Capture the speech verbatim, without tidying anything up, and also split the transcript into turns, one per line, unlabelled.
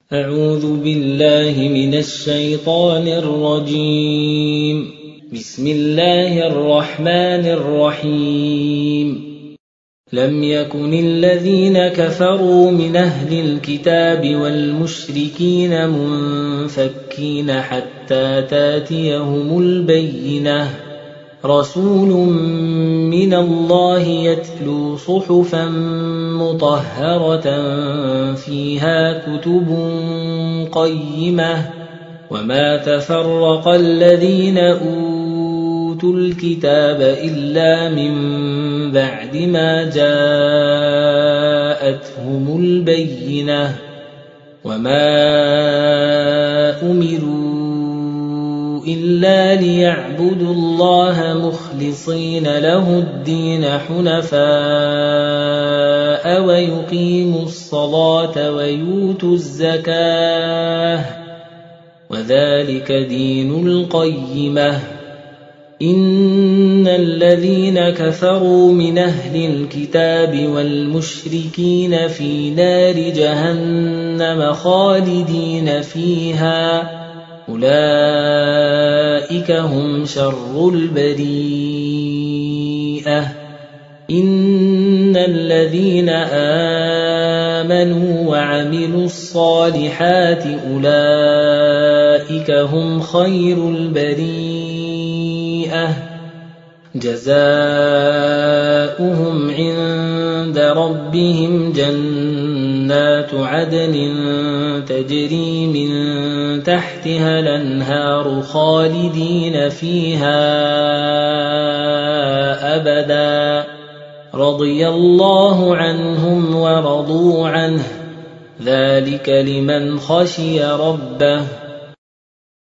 أعوذ بالله من الشيطان الرجيم. بسم الله الرحمن الرحيم. لم يكن الذين كفروا من أهل الكتاب والمشركين منفكين حتى تاتيهم البينة، رسول من الله يتلو صحفا مطهرة فيها كتب قيمة، وما تفرق الذين أوتوا الكتاب إلا من بعد ما جاءتهم البينة، وما أمروا إلا ليعبدوا الله مخلصين له الدين حنفاء ويقيموا الصلاة ويؤتوا الزكاة، وذلك دين القيمة. إن الذين كفروا من أهل الكتاب والمشركين في نار جهنم خالدين فيها، أولئك هم شر البريئة. إن الذين آمنوا وعملوا الصالحات أولئك هم خير البريئة، جزاؤهم عند ربهم جنات عدن تجري من تحتها الأنهار خالدين فيها أبدا، رضي الله عنهم ورضوا عنه، ذلك لمن خشي ربه.